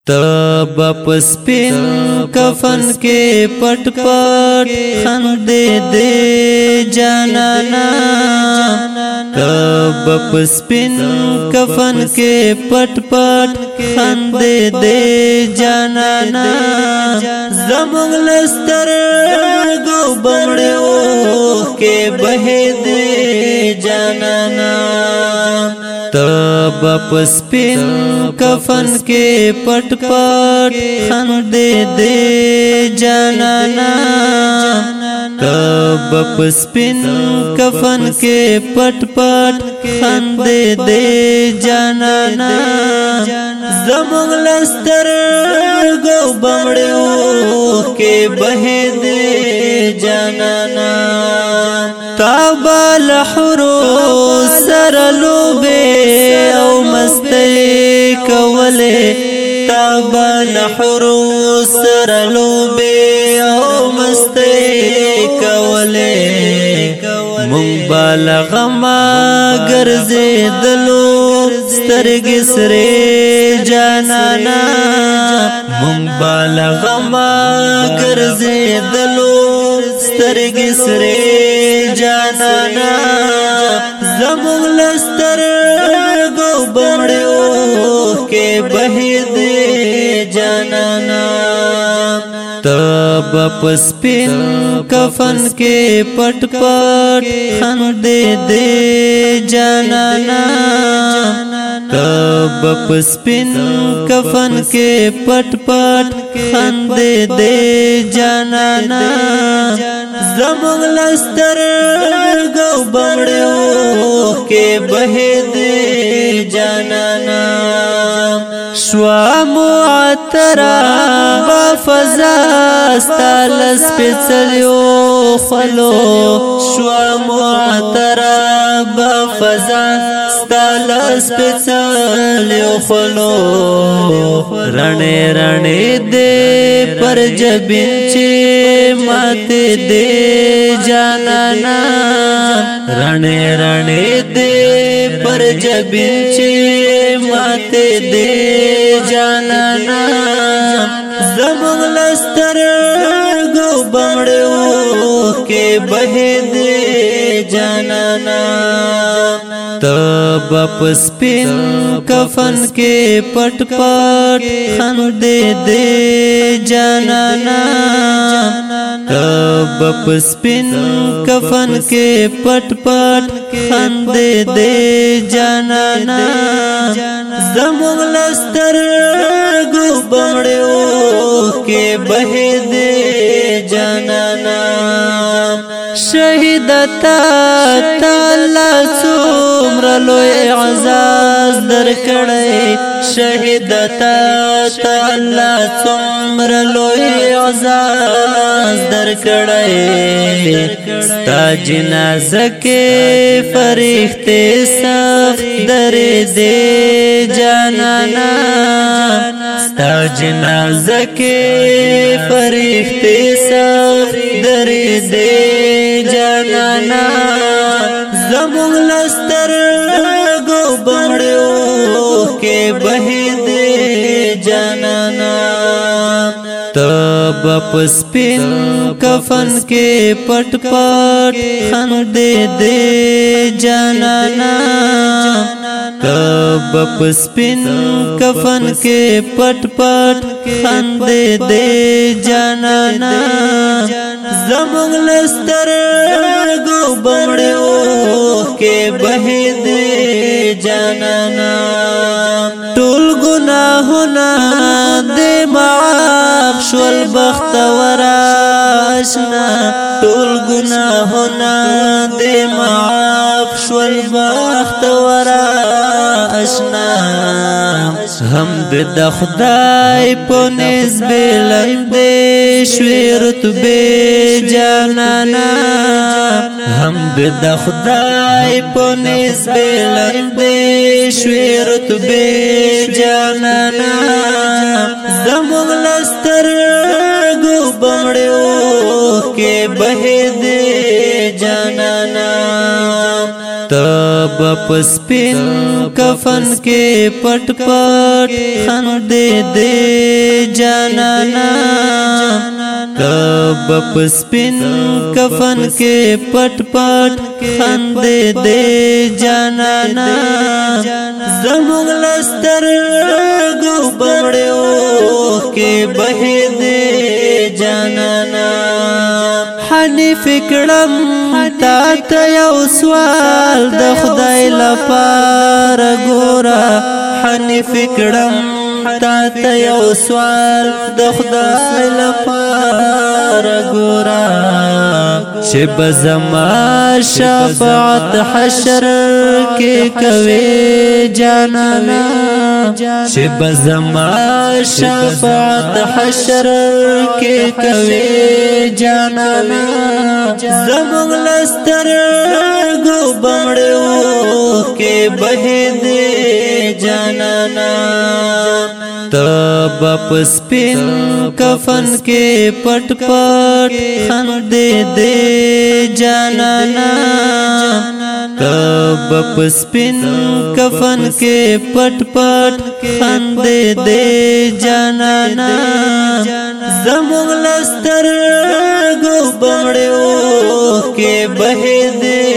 तब पस्पिन कफन के पट पट खंदे दे जानाना तब पस्पिन कफन के पट पट खंदे दे जानाना ज़मुंग लस्तर गो बमड़े के बहे दे जानाना तब पस्पिन कफन के पट पट खंदे दे जानाना तब पस्पिन कफन के पट पट खंदे दे जानाना ज़मुंग लस्तर गो बमड़े के बहे दे जानाना ताबा लहरो सरलो बे औ मस्ते कवले ताबा लहरो सरलो बे औ मस्ते कवले मुंबाल गमा गर्जे दलो स्तरगी सरे जानाना मुंबाल गमा गर्जे दलो स्तरगी सरे जानाना ज़मुंग लस्तर गो बमड़े के बहे दे जानाना तब पस्पिन कफन के पट पट खंदे दे जानाना तब पस्पिन कफन के पट पट खंदे दे जानाना ज़मुंग लस्तर गो बमड़े के बहे दे जानाना श्वा मुआतरा बफजा स्तालस पे चलियो खलो श्वा मुआतरा बफजा स्तालस पे चलियो खलो रणे रणे दे पर जबिंचे माते दे जानाना रणे रणे दे पर जबिंचे माते दे जानाना ज़मुंग लस्तर गो बमड़े के बहे दे जानाना तब पस्पिन कफन के पट पट खंदे दे जानाना तब पस्पिन कफन के पट पट खंदे दे जानाना ज़मुंग लस्तर गो बमड़े के बहे दे जानाना शहीदता ताला सुमरलो अज़ाज़ दर कड़े शहीदता ताला सुमरलो अज़ाज़ दर कड़े ता जनाज़ा के फरिश्ते सफ दरे दे जानाना ता जनाज़ा के फरिश्ते सफ दरे दे जानाना ज़मुंग लस्तर गो बमड़े के बहे दे जानाना तब पस्पिन कफन के पट पट खंदे दे जानाना तब पस्पिन कफन के पट पट खंदे दे जानाना ज़मुंग लस्तर गो बमड़े के बहे दे जानाना टोल गुनाहोना दे माफ शुल बख्तवरा आशना टोल गुनाहोना दे माफ शुल बख्तवरा आशना हमद द खुदाई पोनिस बेलंदे श्वेरत बे जानाना हमद द खुदाई पोनिस बेलंदे श्वेरत बे जानाना ज़मुंग लस्तर गो बमड़े के बहे दे जानाना तब پسپین کفن کے پٹ پٹ خندے دے جانانا کب پسپین کفن کے پٹ پٹ خندے دے جانانا زمون لستر گو بڑیو کے بہے دے جانانا حنیف کړم تا ته یو سوال د خدای لپاره ګورا حنیف کړم تا ته یو سوال د خدای لپاره ګورا چې بزما شفاعت حشر کې کوي جانانا چې بزما شفاعت حشر کې کوي جانانا زمون لستر گو بمڑیو کے بہے دے جانانا تب پسپین کفن کے پٹ پٹ خندے دے جانانا کب پسپین کفن کے پٹ پٹ خندے دے جانانا زمون لستر گو بمڑیو کے بہے دے